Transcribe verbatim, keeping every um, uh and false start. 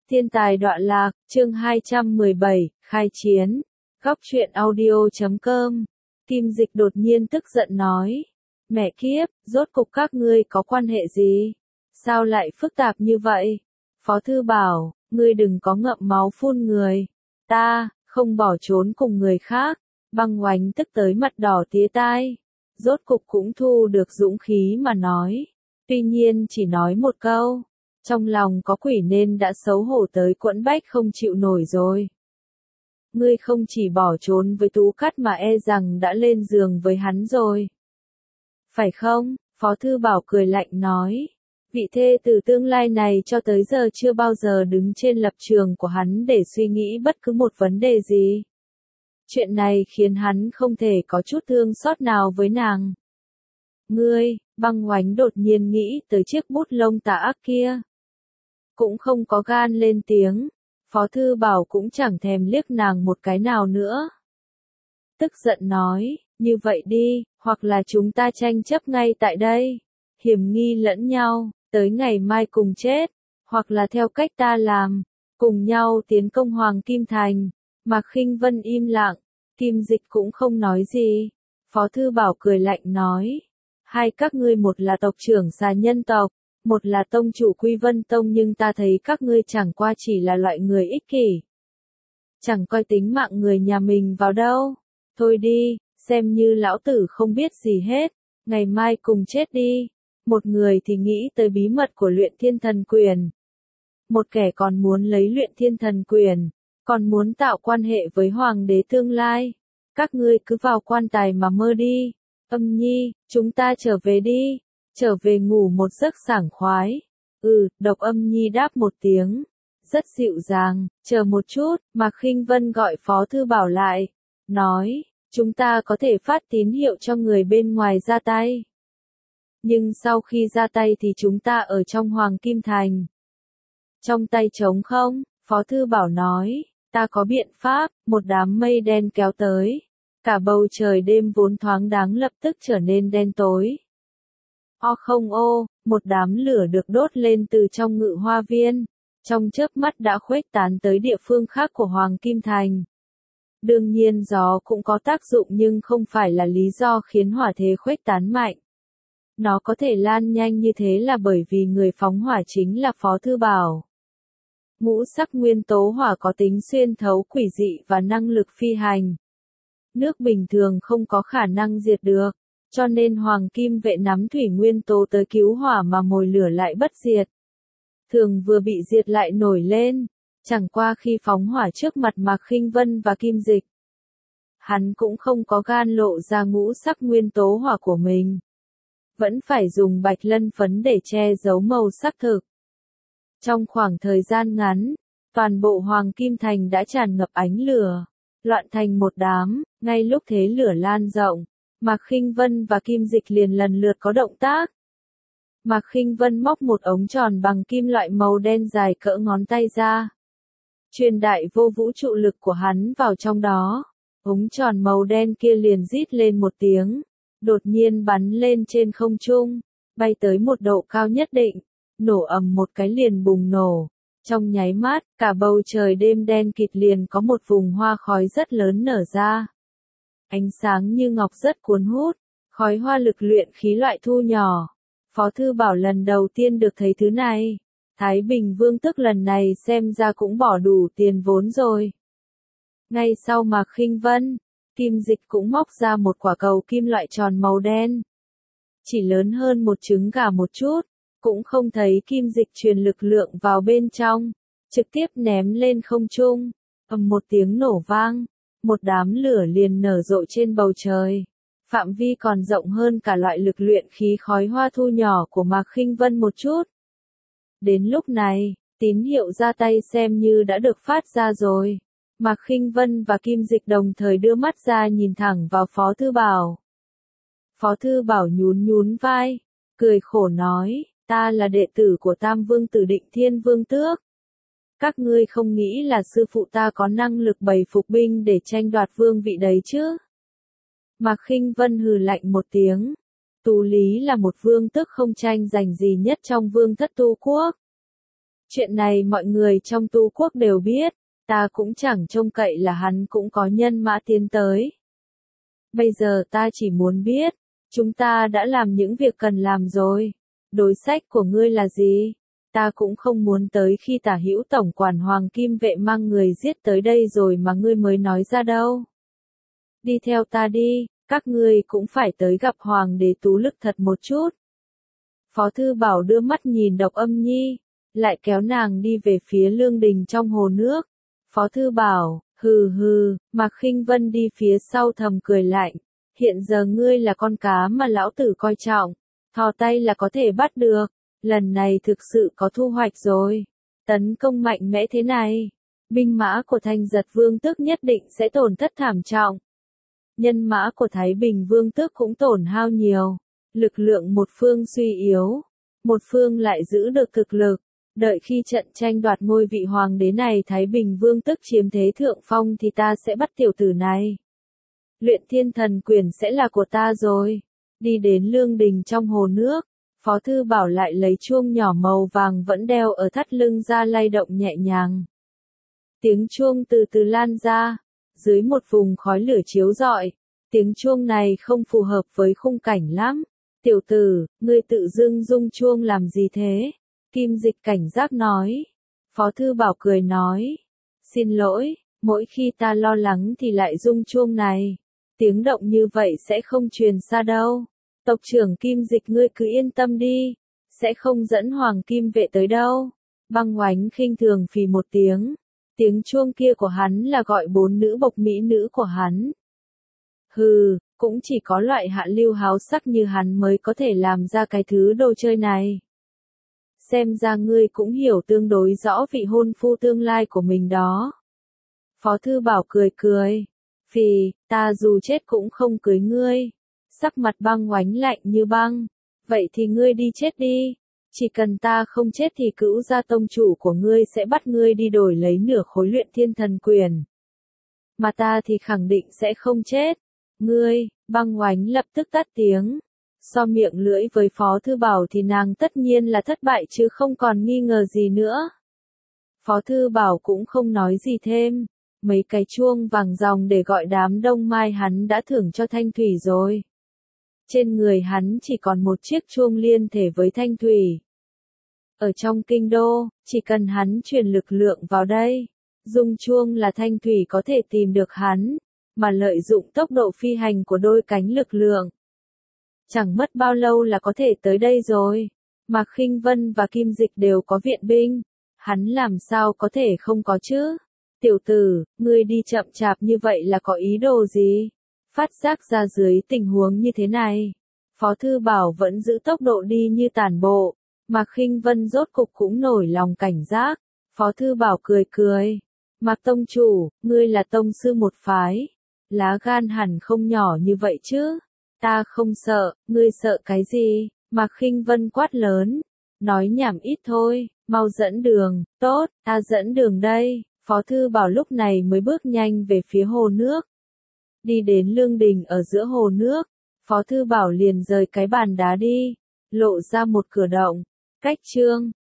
Thiên tài đọa lạc, chương hai trăm mười bảy, khai chiến. Góc truyện audio chấm com. Kim Dịch đột nhiên tức giận nói. Mẹ kiếp, rốt cục các ngươi có quan hệ gì? Sao lại phức tạp như vậy? Phó Thư bảo, ngươi đừng có ngậm máu phun người. Ta, không bỏ trốn cùng người khác. Băng Oánh tức tới mặt đỏ tía tai. Rốt cục cũng thu được dũng khí mà nói. Tuy nhiên chỉ nói một câu. Trong lòng có quỷ nên đã xấu hổ tới quẫn bách không chịu nổi rồi. Ngươi không chỉ bỏ trốn với Tú Cát mà e rằng đã lên giường với hắn rồi. Phải không? Phó Thư Bảo cười lạnh nói. Vị thê từ tương lai này cho tới giờ chưa bao giờ đứng trên lập trường của hắn để suy nghĩ bất cứ một vấn đề gì. Chuyện này khiến hắn không thể có chút thương xót nào với nàng. Ngươi, Băng Oánh đột nhiên nghĩ tới chiếc bút lông tà ác kia. Cũng không có gan lên tiếng, Phó Thư Bảo cũng chẳng thèm liếc nàng một cái nào nữa. Tức giận nói, như vậy đi, hoặc là chúng ta tranh chấp ngay tại đây, hiểm nghi lẫn nhau, tới ngày mai cùng chết, hoặc là theo cách ta làm, cùng nhau tiến công Hoàng Kim Thành. Mạc Khinh Vân im lặng, Kim Dịch cũng không nói gì. Phó Thư Bảo cười lạnh nói, hai các ngươi một là tộc trưởng xà nhân tộc, một là tông chủ Quy Vân Tông, nhưng ta thấy các ngươi chẳng qua chỉ là loại người ích kỷ. Chẳng coi tính mạng người nhà mình vào đâu. Thôi đi, xem như lão tử không biết gì hết, ngày mai cùng chết đi. Một người thì nghĩ tới bí mật của luyện thiên thần quyền. Một kẻ còn muốn lấy luyện thiên thần quyền, còn muốn tạo quan hệ với hoàng đế tương lai. Các ngươi cứ vào quan tài mà mơ đi. Âm Nhi, chúng ta trở về đi. Trở về ngủ một giấc sảng khoái. Ừ, Độc Âm Nhi đáp một tiếng. Rất dịu dàng, chờ một chút, Mạc Khinh Vân gọi Phó Thư Bảo lại. Nói, chúng ta có thể phát tín hiệu cho người bên ngoài ra tay. Nhưng sau khi ra tay thì chúng ta ở trong Hoàng Kim Thành. Trong tay trống không, Phó Thư Bảo nói, ta có biện pháp. Một đám mây đen kéo tới. Cả bầu trời đêm vốn thoáng đáng lập tức trở nên đen tối. O không ô, một đám lửa được đốt lên từ trong Ngự Hoa Viên, trong chớp mắt đã khuếch tán tới địa phương khác của Hoàng Kim Thành. Đương nhiên gió cũng có tác dụng nhưng không phải là lý do khiến hỏa thế khuếch tán mạnh. Nó có thể lan nhanh như thế là bởi vì người phóng hỏa chính là Phó Thư Bảo. Ngũ sắc nguyên tố hỏa có tính xuyên thấu quỷ dị và năng lực phi hành. Nước bình thường không có khả năng diệt được. Cho nên Hoàng Kim Vệ nắm thủy nguyên tố tới cứu hỏa mà mồi lửa lại bất diệt. Thường vừa bị diệt lại nổi lên, chẳng qua khi phóng hỏa trước mặt Mạc Khinh Vân và Kim Dịch. Hắn cũng không có gan lộ ra ngũ sắc nguyên tố hỏa của mình. Vẫn phải dùng bạch lân phấn để che giấu màu sắc thực. Trong khoảng thời gian ngắn, toàn bộ Hoàng Kim Thành đã tràn ngập ánh lửa, loạn thành một đám, ngay lúc thế lửa lan rộng. Mạc Khinh Vân và Kim Dịch liền lần lượt có động tác. Mạc Khinh Vân móc một ống tròn bằng kim loại màu đen dài cỡ ngón tay ra. Truyền đại vô vũ trụ lực của hắn vào trong đó. Ống tròn màu đen kia liền rít lên một tiếng. Đột nhiên bắn lên trên không trung. Bay tới một độ cao nhất định. Nổ ầm một cái liền bùng nổ. Trong nháy mắt, cả bầu trời đêm đen kịt liền có một vùng hoa khói rất lớn nở ra. Ánh sáng như ngọc rất cuốn hút, khói hoa lực luyện khí loại thu nhỏ. Phó Thư Bảo lần đầu tiên được thấy thứ này. Thái Bình Vương tức lần này xem ra cũng bỏ đủ tiền vốn rồi. Ngay sau Mạc Khinh Vân, Kim Dịch cũng móc ra một quả cầu kim loại tròn màu đen. Chỉ lớn hơn một trứng gà một chút, cũng không thấy Kim Dịch truyền lực lượng vào bên trong, trực tiếp ném lên không trung, ầm một tiếng nổ vang. Một đám lửa liền nở rộ trên bầu trời. Phạm vi còn rộng hơn cả loại lực luyện khí khói hoa thu nhỏ của Mạc Khinh Vân một chút. Đến lúc này, tín hiệu ra tay xem như đã được phát ra rồi. Mạc Khinh Vân và Kim Dịch đồng thời đưa mắt ra nhìn thẳng vào Phó Thư Bảo. Phó Thư Bảo nhún nhún vai, cười khổ nói, ta là đệ tử của Tam Vương Tử Định Thiên Vương Tước. Các ngươi không nghĩ là sư phụ ta có năng lực bày phục binh để tranh đoạt vương vị đấy chứ? Mạc Khinh Vân hừ lạnh một tiếng. Tú Lý là một vương tước không tranh giành gì nhất trong vương thất tu quốc. Chuyện này mọi người trong tu quốc đều biết, ta cũng chẳng trông cậy là hắn cũng có nhân mã tiến tới. Bây giờ ta chỉ muốn biết, chúng ta đã làm những việc cần làm rồi. Đối sách của ngươi là gì? Ta cũng không muốn tới khi Tả Hữu tổng quản Hoàng Kim Vệ mang người giết tới đây rồi mà ngươi mới nói ra đâu. Đi theo ta đi, các ngươi cũng phải tới gặp Hoàng đế Tú Lực thật một chút. Phó Thư Bảo đưa mắt nhìn Độc Âm Nhi, lại kéo nàng đi về phía lương đình trong hồ nước. Phó Thư Bảo, hừ hừ, Mạc Khinh Vân đi phía sau thầm cười lạnh. Hiện giờ ngươi là con cá mà lão tử coi trọng, thò tay là có thể bắt được, lần này thực sự có thu hoạch rồi. Tấn công mạnh mẽ thế này, binh mã của Thanh Giật Vương Tước nhất định sẽ tổn thất thảm trọng. Nhân mã của Thái Bình Vương Tước cũng tổn hao nhiều, lực lượng một phương suy yếu, một phương lại giữ được thực lực. Đợi khi trận tranh đoạt ngôi vị hoàng đế này Thái Bình Vương Tước chiếm thế thượng phong thì ta sẽ bắt tiểu tử này. Luyện Thiên Thần Quyền sẽ là của ta rồi. Đi đến lương đình trong hồ nước, Phó Thư Bảo lại lấy chuông nhỏ màu vàng vẫn đeo ở thắt lưng ra lay động nhẹ nhàng. Tiếng chuông từ từ lan ra, dưới một vùng khói lửa chiếu rọi. Tiếng chuông này không phù hợp với khung cảnh lắm. Tiểu tử, ngươi tự dưng rung chuông làm gì thế? Kim Dịch cảnh giác nói. Phó Thư Bảo cười nói. Xin lỗi, mỗi khi ta lo lắng thì lại rung chuông này. Tiếng động như vậy sẽ không truyền xa đâu. Tộc trưởng Kim Dịch ngươi cứ yên tâm đi, sẽ không dẫn Hoàng Kim Vệ tới đâu. Băng Oánh khinh thường phì một tiếng. Tiếng chuông kia của hắn là gọi bốn nữ bộc mỹ nữ của hắn. Hừ, cũng chỉ có loại hạ lưu háo sắc như hắn mới có thể làm ra cái thứ đồ chơi này. Xem ra ngươi cũng hiểu tương đối rõ vị hôn phu tương lai của mình đó. Phó Thư Bảo cười cười. Phì, ta dù chết cũng không cưới ngươi. Sắc mặt Băng Oánh lạnh như băng. Vậy thì ngươi đi chết đi. Chỉ cần ta không chết thì Cữu gia tông chủ của ngươi sẽ bắt ngươi đi đổi lấy nửa khối Luyện Thiên Thần Quyền. Mà ta thì khẳng định sẽ không chết. Ngươi, Băng Oánh lập tức tắt tiếng. So miệng lưỡi với Phó Thư Bảo thì nàng tất nhiên là thất bại chứ không còn nghi ngờ gì nữa. Phó Thư Bảo cũng không nói gì thêm. Mấy cái chuông vàng ròng để gọi đám đông mai hắn đã thưởng cho Thanh Thủy rồi. Trên người hắn chỉ còn một chiếc chuông liên thể với Thanh Thủy. Ở trong kinh đô, chỉ cần hắn truyền lực lượng vào đây, rung chuông là Thanh Thủy có thể tìm được hắn, mà lợi dụng tốc độ phi hành của đôi cánh lực lượng. Chẳng mất bao lâu là có thể tới đây rồi. Mạc Khinh Vân và Kim Dịch đều có viện binh, hắn làm sao có thể không có chứ? Tiểu tử, ngươi đi chậm chạp như vậy là có ý đồ gì? Phát giác ra dưới tình huống như thế này, Phó Thư Bảo vẫn giữ tốc độ đi như tản bộ. Mạc Khinh Vân rốt cục cũng nổi lòng cảnh giác. Phó Thư Bảo cười cười. Mạc tông chủ, ngươi là tông sư một phái. Lá gan hẳn không nhỏ như vậy chứ. Ta không sợ, ngươi sợ cái gì? Mạc Khinh Vân quát lớn. Nói nhảm ít thôi, mau dẫn đường. Tốt, ta dẫn đường đây. Phó Thư Bảo lúc này mới bước nhanh về phía hồ nước. Đi đến lương đình ở giữa hồ nước, Phó Thư Bảo liền rời cái bàn đá đi, lộ ra một cửa động. Cách chương